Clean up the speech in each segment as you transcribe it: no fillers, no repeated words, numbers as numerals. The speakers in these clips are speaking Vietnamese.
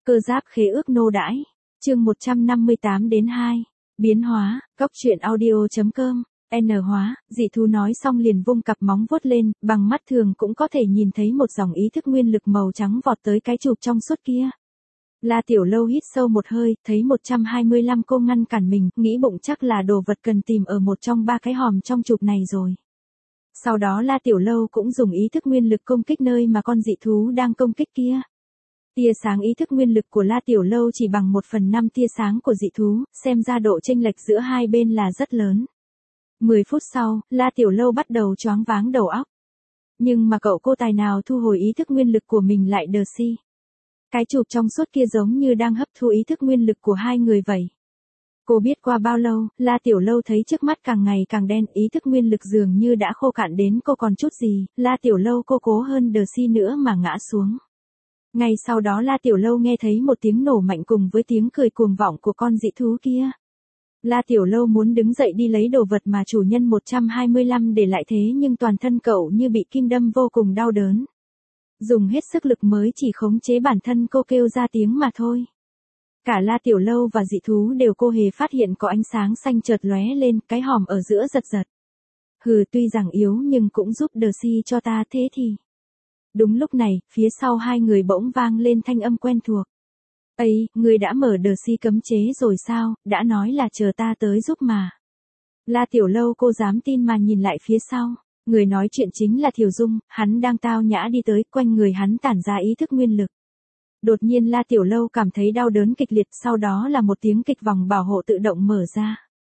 Cơ giáp khế ước nô đãi. Chương 158 đến 2. Biến hóa, góc truyện audio.com. N hóa, dị thú nói xong liền vung cặp móng vuốt lên, bằng mắt thường cũng có thể nhìn thấy một dòng ý thức nguyên lực màu trắng vọt tới cái chụp trong suốt kia. La Tiểu Lâu hít sâu một hơi, thấy 125 cô ngăn cản mình, nghĩ bụng chắc là đồ vật cần tìm ở một trong ba cái hòm trong chụp này rồi. Sau đó La Tiểu Lâu cũng dùng ý thức nguyên lực công kích nơi mà con dị thú đang công kích kia. Tia sáng ý thức nguyên lực của La Tiểu Lâu chỉ bằng 1/5 tia sáng của dị thú, xem ra độ chênh lệch giữa hai bên là rất lớn. 10 phút sau, La Tiểu Lâu bắt đầu choáng váng đầu óc. Nhưng mà cậu cô tài nào thu hồi ý thức nguyên lực của mình lại đờ si. Cái chụp trong suốt kia giống như đang hấp thu ý thức nguyên lực của hai người vậy. Cô biết qua bao lâu, La Tiểu Lâu thấy trước mắt càng ngày càng đen, ý thức nguyên lực dường như đã khô cạn đến cô còn chút gì, La Tiểu Lâu cô cố hơn đờ si nữa mà ngã xuống. Ngay sau đó La Tiểu Lâu nghe thấy một tiếng nổ mạnh cùng với tiếng cười cuồng vọng của con dị thú kia. La Tiểu Lâu muốn đứng dậy đi lấy đồ vật mà chủ nhân 125 để lại thế nhưng toàn thân cậu như bị kim đâm vô cùng đau đớn. Dùng hết sức lực mới chỉ khống chế bản thân cô kêu ra tiếng mà thôi. Cả La Tiểu Lâu và dị thú đều cô hề phát hiện có ánh sáng xanh chợt lóe lên, cái hòm ở giữa giật giật. Hừ, tuy rằng yếu nhưng cũng giúp đờ si cho ta thế thì. Đúng lúc này, phía sau hai người bỗng vang lên thanh âm quen thuộc. Ây, ngươi đã mở đờ si cấm chế rồi sao, đã nói là chờ ta tới giúp mà. La Tiểu Lâu cô dám tin mà nhìn lại phía sau. Người nói chuyện chính là Thiều Dung, hắn đang tao nhã đi tới, quanh người hắn tản ra ý thức nguyên lực. Đột nhiên La Tiểu Lâu cảm thấy đau đớn kịch liệt, sau đó là một tiếng kịch vòng bảo hộ tự động mở ra.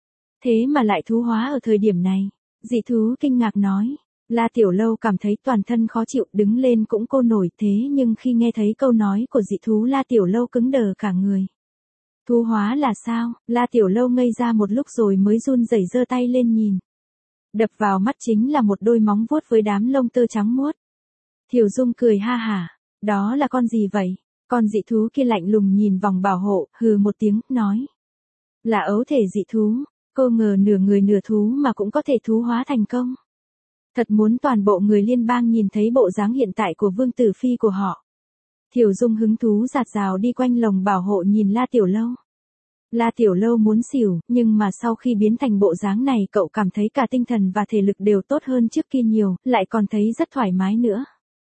Thế mà lại thú hóa ở thời điểm này. Dị thú kinh ngạc nói. La Tiểu Lâu cảm thấy toàn thân khó chịu, đứng lên cũng cô nổi, thế nhưng khi nghe thấy câu nói của dị thú La Tiểu Lâu cứng đờ cả người. Thú hóa là sao? La Tiểu Lâu ngây ra một lúc rồi mới run rẩy giơ tay lên nhìn. Đập vào mắt chính là một đôi móng vuốt với đám lông tơ trắng muốt. Thiều Dung cười ha hả. Đó là con gì vậy? Con dị thú kia lạnh lùng nhìn vòng bảo hộ, hừ một tiếng, nói. Là ấu thể dị thú. Cô ngờ nửa người nửa thú mà cũng có thể thú hóa thành công. Thật muốn toàn bộ người liên bang nhìn thấy bộ dáng hiện tại của vương tử phi của họ. Thiều Dung hứng thú rạt rào đi quanh lồng bảo hộ nhìn La Tiểu Lâu. La Tiểu Lâu muốn xỉu, nhưng mà sau khi biến thành bộ dáng này cậu cảm thấy cả tinh thần và thể lực đều tốt hơn trước kia nhiều, lại còn thấy rất thoải mái nữa.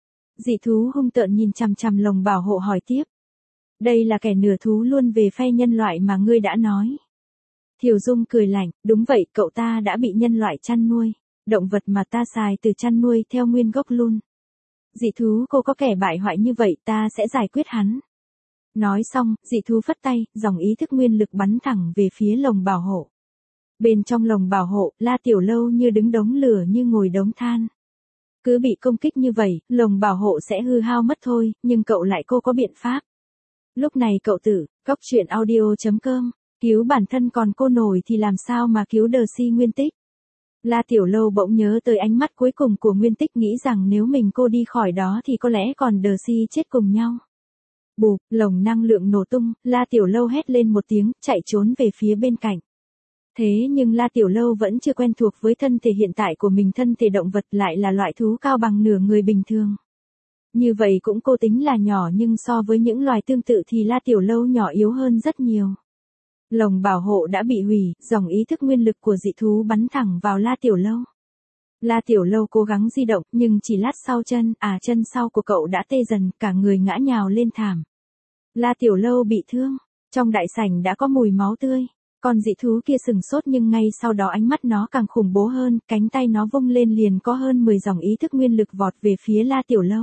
Dị thú hung tợn nhìn chằm chằm lồng bảo hộ hỏi tiếp. Đây là kẻ nửa thú luôn về phe nhân loại mà ngươi đã nói. Thiều Dung cười lạnh, đúng vậy, cậu ta đã bị nhân loại chăn nuôi. Động vật mà ta xài từ chăn nuôi theo nguyên gốc luôn. Dị thú cô có kẻ bại hoại như vậy ta sẽ giải quyết hắn. Nói xong, dị thú phất tay, dòng ý thức nguyên lực bắn thẳng về phía lồng bảo hộ. Bên trong lồng bảo hộ, La Tiểu Lâu như đứng đống lửa như ngồi đống than. Cứ bị công kích như vậy, lồng bảo hộ sẽ hư hao mất thôi, nhưng cậu lại cô có biện pháp. Lúc này cậu tử, góc truyện audio.com, cứu bản thân còn cô nổi thì làm sao mà cứu đờ si Nguyên Tích. La Tiểu Lâu bỗng nhớ tới ánh mắt cuối cùng của Nguyên Tích, nghĩ rằng nếu mình cô đi khỏi đó thì có lẽ còn đờ si chết cùng nhau. Bụp, lồng năng lượng nổ tung, La Tiểu Lâu hét lên một tiếng, chạy trốn về phía bên cạnh. Thế nhưng La Tiểu Lâu vẫn chưa quen thuộc với thân thể hiện tại của mình, thân thể động vật lại là loại thú cao bằng nửa người bình thường. Như vậy cũng cô tính là nhỏ nhưng so với những loài tương tự thì La Tiểu Lâu nhỏ yếu hơn rất nhiều. Lồng bảo hộ đã bị hủy, dòng ý thức nguyên lực của dị thú bắn thẳng vào La Tiểu Lâu. La Tiểu Lâu cố gắng di động, nhưng chỉ lát sau chân sau của cậu đã tê dần, cả người ngã nhào lên thảm. La Tiểu Lâu bị thương, trong đại sảnh đã có mùi máu tươi. Con dị thú kia sừng sốt nhưng ngay sau đó ánh mắt nó càng khủng bố hơn, cánh tay nó vung lên liền có hơn 10 dòng ý thức nguyên lực vọt về phía La Tiểu Lâu.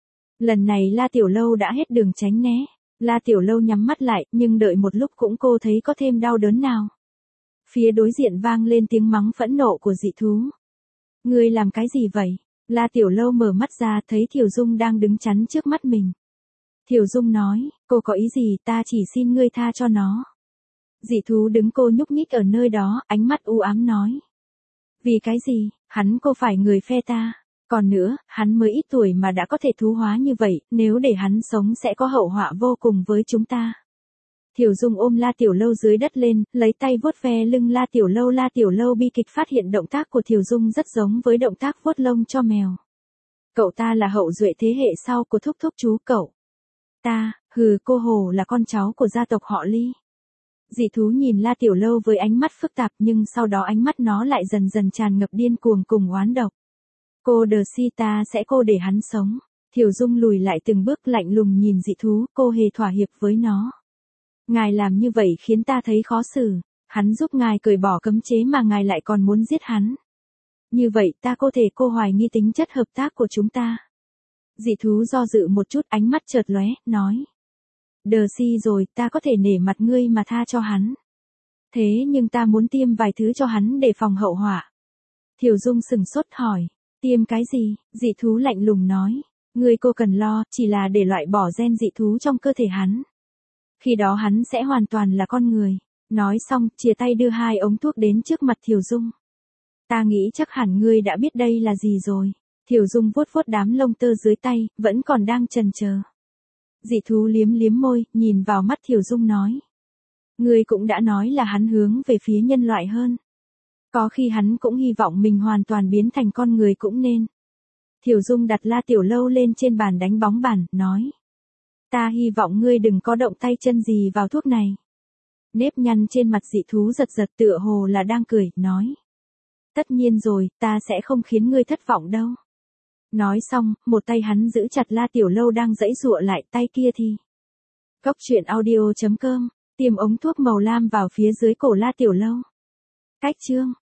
Lần này La Tiểu Lâu đã hết đường tránh né. La Tiểu Lâu nhắm mắt lại, nhưng đợi một lúc cũng cô thấy có thêm đau đớn nào. Phía đối diện vang lên tiếng mắng phẫn nộ của dị thú. Ngươi làm cái gì vậy? La Tiểu Lâu mở mắt ra thấy Thiều Dung đang đứng chắn trước mắt mình. Thiều Dung nói, cô có ý gì, ta chỉ xin ngươi tha cho nó. Dị thú đứng cô nhúc nhích ở nơi đó, ánh mắt u ám nói. Vì cái gì, hắn cô phải người phe ta. Còn nữa, hắn mới ít tuổi mà đã có thể thú hóa như vậy, nếu để hắn sống sẽ có hậu họa vô cùng với chúng ta. Thiều Dung ôm La Tiểu Lâu dưới đất lên, lấy tay vuốt ve lưng La Tiểu Lâu. La Tiểu Lâu bi kịch phát hiện động tác của Thiều Dung rất giống với động tác vuốt lông cho mèo. Cậu ta là hậu duệ thế hệ sau của thúc thúc chú cậu. Ta, Hừ, cô Hồ là con cháu của gia tộc họ Ly. Dị thú nhìn La Tiểu Lâu với ánh mắt phức tạp nhưng sau đó ánh mắt nó lại dần dần tràn ngập điên cuồng cùng oán độc. Cô đờ si ta sẽ cô để hắn sống. Thiểu Dung lùi lại từng bước lạnh lùng nhìn dị thú, cô hề thỏa hiệp với nó. Ngài làm như vậy khiến ta thấy khó xử. Hắn giúp ngài cởi bỏ cấm chế mà ngài lại còn muốn giết hắn. Như vậy ta có thể cô hoài nghi tính chất hợp tác của chúng ta. Dị thú do dự một chút, ánh mắt chợt lóe, nói. Đờ si rồi, ta có thể nể mặt ngươi mà tha cho hắn. Thế nhưng ta muốn tiêm vài thứ cho hắn để phòng hậu họa. Thiểu Dung sừng sốt hỏi. Tiêm cái gì? Dị thú lạnh lùng nói. Ngươi cô cần lo, chỉ là để loại bỏ gen dị thú trong cơ thể hắn. Khi đó hắn sẽ hoàn toàn là con người. Nói xong, chìa tay đưa 2 ống thuốc đến trước mặt Thiểu Dung. Ta nghĩ chắc hẳn ngươi đã biết đây là gì rồi. Thiểu Dung vuốt vuốt đám lông tơ dưới tay, vẫn còn đang chần chờ. Dị thú liếm liếm môi, nhìn vào mắt Thiểu Dung nói. Ngươi cũng đã nói là hắn hướng về phía nhân loại hơn. Có khi hắn cũng hy vọng mình hoàn toàn biến thành con người cũng nên. Thiểu Dung đặt La Tiểu Lâu lên trên bàn đánh bóng bàn, nói. Ta hy vọng ngươi đừng có động tay chân gì vào thuốc này. Nếp nhăn trên mặt dị thú giật giật tựa hồ là đang cười, nói. Tất nhiên rồi, ta sẽ không khiến ngươi thất vọng đâu. Nói xong, một tay hắn giữ chặt La Tiểu Lâu đang giãy giụa lại, tay kia thì. Cốc truyện audio.com, tiêm ống thuốc màu lam vào phía dưới cổ La Tiểu Lâu. Cách chương